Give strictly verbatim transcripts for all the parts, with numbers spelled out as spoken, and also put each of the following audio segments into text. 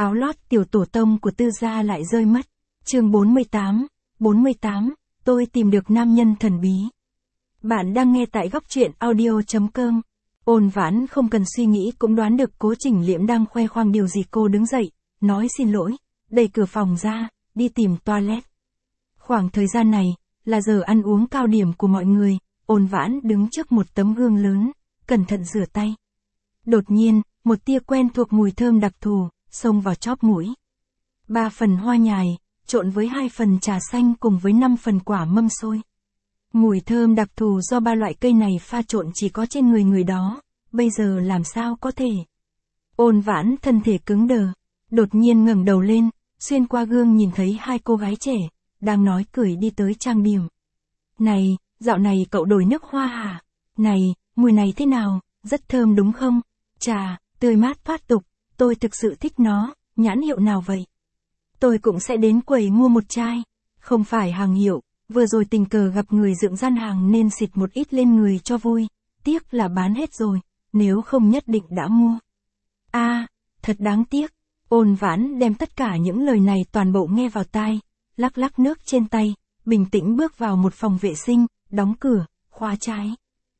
áo lót tiểu tổ tông của Tư gia lại rơi mất. Chương bốn mươi tám, bốn mươi tám, tôi tìm được nam nhân thần bí. Bạn đang nghe tại góc truyện audio chấm com. Ôn Vãn không cần suy nghĩ cũng đoán được Cố Trình Liễm đang khoe khoang điều gì. Cô đứng dậy, nói xin lỗi, đẩy cửa phòng ra, đi tìm toilet. Khoảng thời gian này, là giờ ăn uống cao điểm của mọi người, Ôn Vãn đứng trước một tấm gương lớn, cẩn thận rửa tay. Đột nhiên, một tia quen thuộc mùi thơm đặc thù, xông vào chóp mũi. Ba phần hoa nhài, trộn với hai phần trà xanh cùng với năm phần quả mâm xôi. Mùi thơm đặc thù do ba loại cây này pha trộn chỉ có trên người người đó, bây giờ làm sao có thể. Ôn Vãn thân thể cứng đờ, đột nhiên ngẩng đầu lên, xuyên qua gương nhìn thấy hai cô gái trẻ, đang nói cười đi tới trang điểm. Này, dạo này cậu đổi nước hoa hả? Này, mùi này thế nào, rất thơm đúng không? Chà, tươi mát thoát tục, tôi thực sự thích nó, nhãn hiệu nào vậy? Tôi cũng sẽ đến quầy mua một chai, không phải hàng hiệu, vừa rồi tình cờ gặp người dựng gian hàng nên xịt một ít lên người cho vui, tiếc là bán hết rồi, nếu không nhất định đã mua. A, à, thật đáng tiếc. Ôn Vãn đem tất cả những lời này toàn bộ nghe vào tai, lắc lắc nước trên tay, bình tĩnh bước vào một phòng vệ sinh, đóng cửa, khóa trái.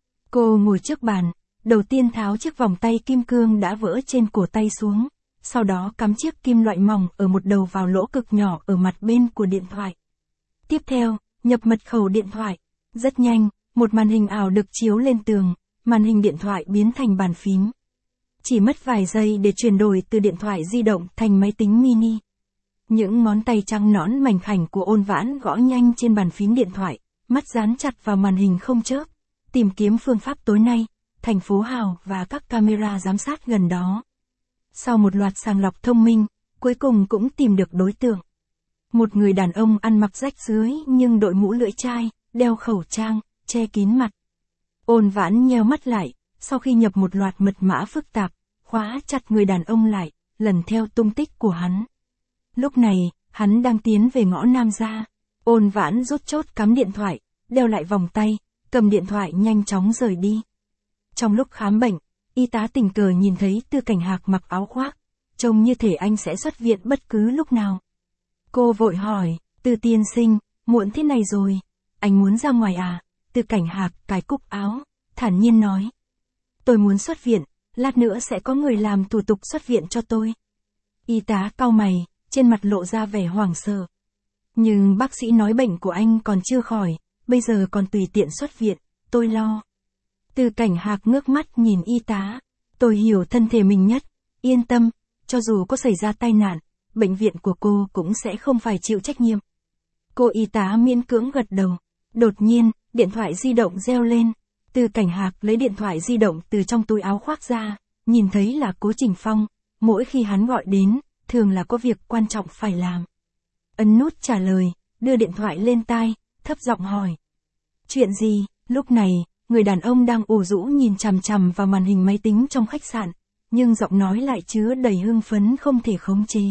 Cô ngồi trước bàn, đầu tiên tháo chiếc vòng tay kim cương đã vỡ trên cổ tay xuống, sau đó cắm chiếc kim loại mỏng ở một đầu vào lỗ cực nhỏ ở mặt bên của điện thoại. Tiếp theo, nhập mật khẩu điện thoại. Rất nhanh, một màn hình ảo được chiếu lên tường, màn hình điện thoại biến thành bàn phím. Chỉ mất vài giây để chuyển đổi từ điện thoại di động thành máy tính mini. Những ngón tay trắng nõn mảnh khảnh của Ôn Vãn gõ nhanh trên bàn phím điện thoại, mắt dán chặt vào màn hình không chớp, tìm kiếm phương pháp tối nay, thành phố Hào và các camera giám sát gần đó. Sau một loạt sàng lọc thông minh, cuối cùng cũng tìm được đối tượng. Một người đàn ông ăn mặc rách rưới nhưng đội mũ lưỡi chai, đeo khẩu trang, che kín mặt. Ôn Vãn nheo mắt lại, sau khi nhập một loạt mật mã phức tạp, khóa chặt người đàn ông lại, lần theo tung tích của hắn. Lúc này, hắn đang tiến về ngõ Nam gia. Ôn Vãn rút chốt cắm điện thoại, đeo lại vòng tay, cầm điện thoại nhanh chóng rời đi. Trong lúc khám bệnh, y tá tình cờ nhìn thấy Tư Cảnh Hạc mặc áo khoác, trông như thể anh sẽ xuất viện bất cứ lúc nào. Cô vội hỏi, Tư tiên sinh, muộn thế này rồi, anh muốn ra ngoài à? Tư Cảnh Hạc cài cúc áo, thản nhiên nói. Tôi muốn xuất viện, lát nữa sẽ có người làm thủ tục xuất viện cho tôi. Y tá cau mày, trên mặt lộ ra vẻ hoảng sợ. Nhưng bác sĩ nói bệnh của anh còn chưa khỏi, bây giờ còn tùy tiện xuất viện, tôi lo. Tư Cảnh Hạc ngước mắt nhìn y tá, tôi hiểu thân thể mình nhất, yên tâm, cho dù có xảy ra tai nạn, bệnh viện của cô cũng sẽ không phải chịu trách nhiệm. Cô y tá miễn cưỡng gật đầu. Đột nhiên, điện thoại di động reo lên. Tư Cảnh Hạc lấy điện thoại di động từ trong túi áo khoác ra, nhìn thấy là Cố Trình Phong, mỗi khi hắn gọi đến, thường là có việc quan trọng phải làm. Ấn nút trả lời, đưa điện thoại lên tai, thấp giọng hỏi. Chuyện gì? Lúc này, người đàn ông đang ủ rũ nhìn chằm chằm vào màn hình máy tính trong khách sạn, nhưng giọng nói lại chứa đầy hưng phấn không thể khống chế.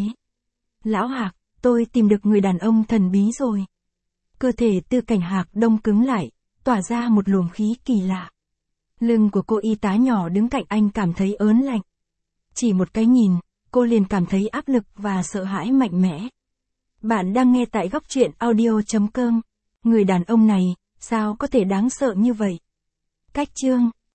Lão Hạc, tôi tìm được người đàn ông thần bí rồi. Cơ thể Tư Cảnh Hạc đông cứng lại, tỏa ra một luồng khí kỳ lạ. Lưng của cô y tá nhỏ đứng cạnh anh cảm thấy ớn lạnh. Chỉ một cái nhìn, cô liền cảm thấy áp lực và sợ hãi mạnh mẽ. Bạn đang nghe tại góc truyện audio chấm com. Người đàn ông này, sao có thể đáng sợ như vậy? Cách chương